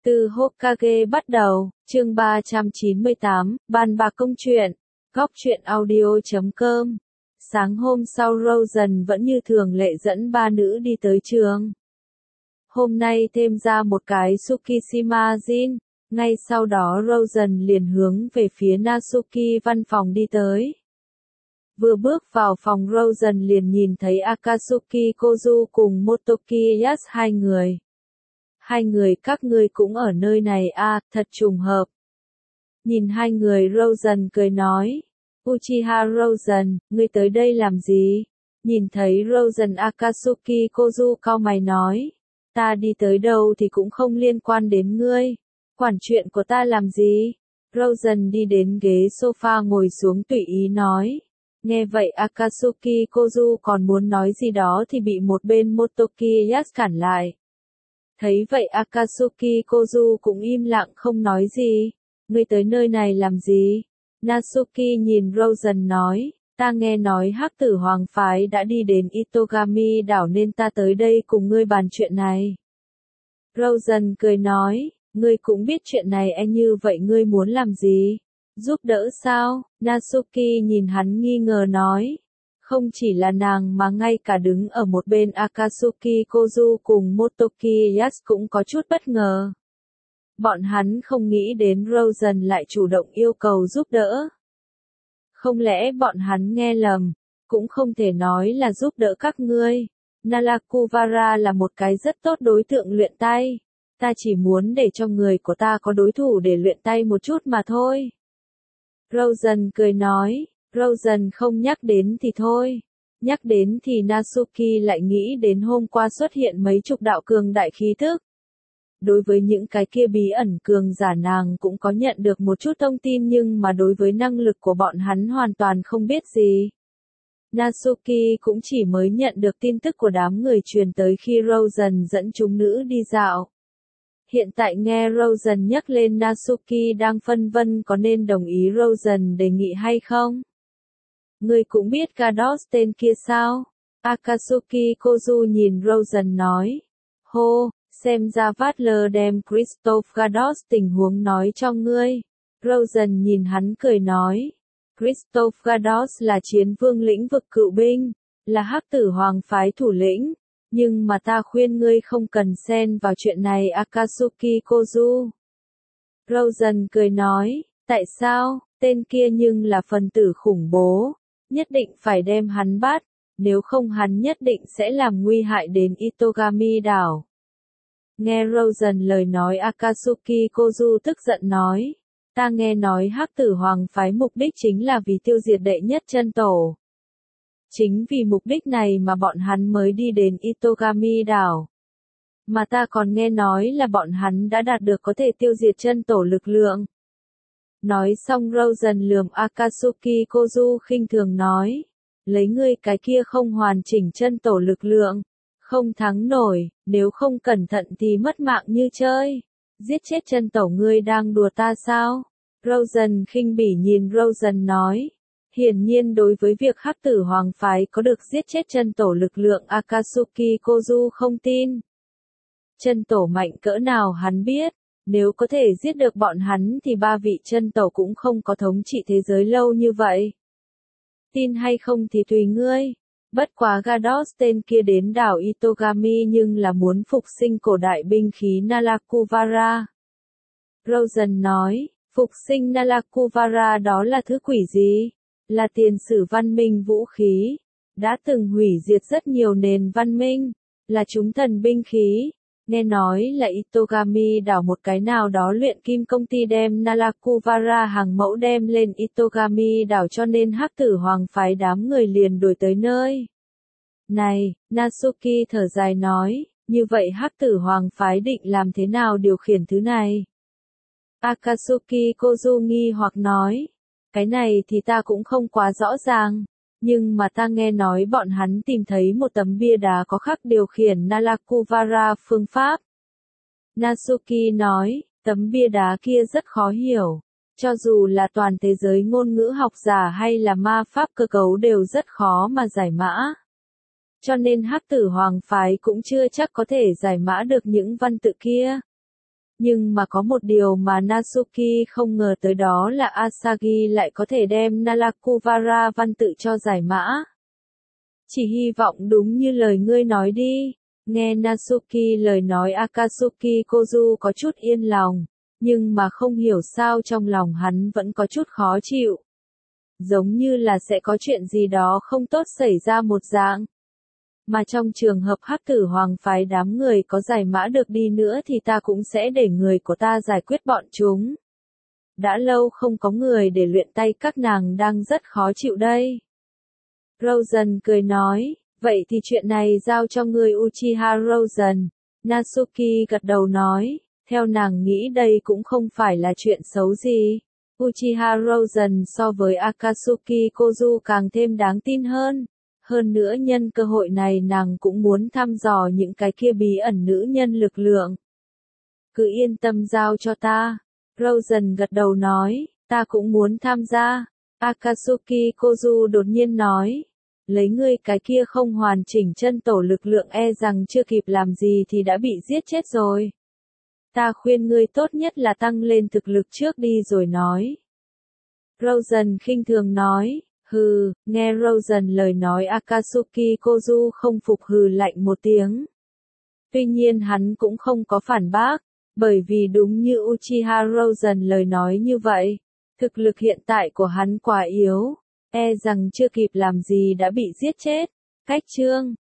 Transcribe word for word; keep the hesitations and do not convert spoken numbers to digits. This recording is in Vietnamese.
Từ Hokage bắt đầu, chương ba trăm chín mươi tám, bàn bạc công chuyện, góc truyện audio chấm com. Sáng hôm sau Rosen vẫn như thường lệ dẫn ba nữ đi tới trường. Hôm nay thêm ra một cái Tsukishima Jin, ngay sau đó Rosen liền hướng về phía Natsuki văn phòng đi tới. Vừa bước vào phòng Rosen liền nhìn thấy Akatsuki Kozu cùng Motoki Yas hai người. Hai người các ngươi cũng ở nơi này à, thật trùng hợp. Nhìn hai người Rosen cười nói. Uchiha Rosen, ngươi tới đây làm gì? Nhìn thấy Rosen Akatsuki Kozu cau mày nói. Ta đi tới đâu thì cũng không liên quan đến ngươi. Quản chuyện của ta làm gì? Rosen đi đến ghế sofa ngồi xuống tùy ý nói. Nghe vậy Akatsuki Kozu còn muốn nói gì đó thì bị một bên Motoki Yas cản lại. Thấy vậy Akatsuki Kozu cũng im lặng không nói gì. Ngươi tới nơi này làm gì? Natsuki nhìn Rosen nói, ta nghe nói Hắc Tử Hoàng Phái đã đi đến Itogami đảo nên ta tới đây cùng ngươi bàn chuyện này. Rosen cười nói, ngươi cũng biết chuyện này e như vậy ngươi muốn làm gì? Giúp đỡ sao? Natsuki nhìn hắn nghi ngờ nói. Không chỉ là nàng mà ngay cả đứng ở một bên Akatsuki Kozu cùng Motoki Yas cũng có chút bất ngờ. Bọn hắn không nghĩ đến Rosen lại chủ động yêu cầu giúp đỡ. Không lẽ bọn hắn nghe lầm, cũng không thể nói là giúp đỡ các ngươi. Nalakuvara là một cái rất tốt đối tượng luyện tay. Ta chỉ muốn để cho người của ta có đối thủ để luyện tay một chút mà thôi. Rosen cười nói. Rosen không nhắc đến thì thôi. Nhắc đến thì Natsuki lại nghĩ đến hôm qua xuất hiện mấy chục đạo cường đại khí thức. Đối với những cái kia bí ẩn cường giả nàng cũng có nhận được một chút thông tin nhưng mà đối với năng lực của bọn hắn hoàn toàn không biết gì. Natsuki cũng chỉ mới nhận được tin tức của đám người truyền tới khi Rosen dẫn chúng nữ đi dạo. Hiện tại nghe Rosen nhắc lên Natsuki đang phân vân có nên đồng ý Rosen đề nghị hay không? Ngươi cũng biết Gardos tên kia sao? Akatsuki Kozu nhìn Rosen nói. Hô, xem ra Butler đem Christoph Gardos tình huống nói cho ngươi. Rosen nhìn hắn cười nói. Christoph Gardos là chiến vương lĩnh vực cựu binh, là Hắc Tử Hoàng Phái thủ lĩnh. Nhưng mà ta khuyên ngươi không cần xen vào chuyện này Akatsuki Kozu. Rosen cười nói. Tại sao? Tên kia nhưng là phần tử khủng bố. Nhất định phải đem hắn bắt, nếu không hắn nhất định sẽ làm nguy hại đến Itogami đảo. Nghe Rosen lời nói Akatsuki Kozu tức giận nói, ta nghe nói Hắc Tử Hoàng Phái mục đích chính là vì tiêu diệt đệ nhất chân tổ. Chính vì mục đích này mà bọn hắn mới đi đến Itogami đảo. Mà ta còn nghe nói là bọn hắn đã đạt được có thể tiêu diệt chân tổ lực lượng. Nói xong Rosen lườm Akatsuki Kozu khinh thường nói. Lấy ngươi cái kia không hoàn chỉnh chân tổ lực lượng. Không thắng nổi, nếu không cẩn thận thì mất mạng như chơi. Giết chết chân tổ ngươi đang đùa ta sao? Rosen khinh bỉ nhìn Rosen nói. Hiển nhiên đối với việc Hắc Tử Hoàng Phái có được giết chết chân tổ lực lượng Akatsuki Kozu không tin. Chân tổ mạnh cỡ nào hắn biết. Nếu có thể giết được bọn hắn thì ba vị chân tổ cũng không có thống trị thế giới lâu như vậy. Tin hay không thì tùy ngươi. Bất quá Gardos tên kia đến đảo Itogami nhưng là muốn phục sinh cổ đại binh khí Nalakuvara. Rosen nói, phục sinh Nalakuvara đó là thứ quỷ gì? Là tiền sử văn minh vũ khí. Đã từng hủy diệt rất nhiều nền văn minh. Là chúng thần binh khí. Nghe nói là Itogami đảo một cái nào đó luyện kim công ty đem Nalakuvara hàng mẫu đem lên Itogami đảo cho nên Hắc Tử Hoàng Phái đám người liền đuổi tới nơi. Này, Natsuki thở dài nói, như vậy Hắc Tử Hoàng Phái định làm thế nào điều khiển thứ này? Akatsuki Kozu nghi hoặc nói, cái này thì ta cũng không quá rõ ràng. Nhưng mà ta nghe nói bọn hắn tìm thấy một tấm bia đá có khắc điều khiển Nalakuvara phương pháp. Natsuki nói, tấm bia đá kia rất khó hiểu. Cho dù là toàn thế giới ngôn ngữ học giả hay là ma pháp cơ cấu đều rất khó mà giải mã. Cho nên Hắc Tử Hoàng Phái cũng chưa chắc có thể giải mã được những văn tự kia. Nhưng mà có một điều mà Natsuki không ngờ tới, đó là Asagi lại có thể đem Nalakuvara văn tự cho giải mã. Chỉ hy vọng đúng như lời ngươi nói đi. Nghe Natsuki lời nói, Akatsuki Kozu có chút yên lòng, nhưng mà không hiểu sao trong lòng hắn vẫn có chút khó chịu. Giống như là sẽ có chuyện gì đó không tốt xảy ra một dạng. Mà trong trường hợp Hắc Tử Hoàng phái đám người có giải mã được đi nữa thì ta cũng sẽ để người của ta giải quyết bọn chúng. Đã lâu không có người để luyện tay, các nàng đang rất khó chịu đây. Rosen cười nói, vậy thì chuyện này giao cho người Uchiha Rosen. Natsuki gật đầu nói, theo nàng nghĩ đây cũng không phải là chuyện xấu gì. Uchiha Rosen so với Akatsuki Kozu càng thêm đáng tin hơn. Hơn nữa nhân cơ hội này nàng cũng muốn thăm dò những cái kia bí ẩn nữ nhân lực lượng. Cứ yên tâm giao cho ta. Rosen gật đầu nói, ta cũng muốn tham gia. Akatsuki Kozu đột nhiên nói, lấy ngươi cái kia không hoàn chỉnh chân tổ lực lượng e rằng chưa kịp làm gì thì đã bị giết chết rồi. Ta khuyên ngươi tốt nhất là tăng lên thực lực trước đi rồi nói. Rosen khinh thường nói, hừ, nghe Rosen lời nói, Akatsuki Kozu không phục hừ lạnh một tiếng. Tuy nhiên hắn cũng không có phản bác, bởi vì đúng như Uchiha Rosen lời nói như vậy, thực lực hiện tại của hắn quá yếu, e rằng chưa kịp làm gì đã bị giết chết. Cách chương